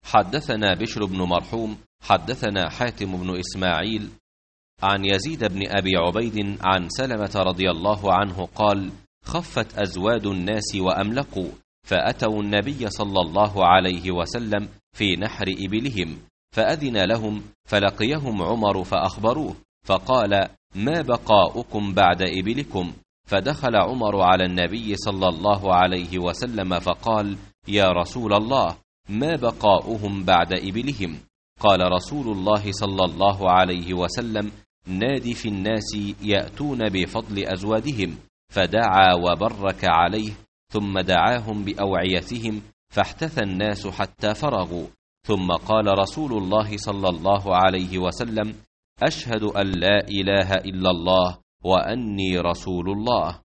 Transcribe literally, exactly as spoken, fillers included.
حدثنا بشر بن مرحوم حدثنا حاتم بن إسماعيل عن يزيد بن أبي عبيد عن سلمة رضي الله عنه قال: خفت أزواد الناس وأملقوا، فأتوا النبي صلى الله عليه وسلم في نحر إبلهم، فأذن لهم، فلقيهم عمر فأخبروه، فقال: ما بقاؤكم بعد إبلكم؟ فدخل عمر على النبي صلى الله عليه وسلم فقال: يا رسول الله، ما بقاؤهم بعد إبلهم؟ قال رسول الله صلى الله عليه وسلم: نادي في الناس يأتون بفضل أزوادهم. فدعا وبرك عليه، ثم دعاهم بأوعيتهم، فاحتث الناس حتى فرغوا، ثم قال رسول الله صلى الله عليه وسلم: أشهد أن لا إله إلا الله وأني رسول الله.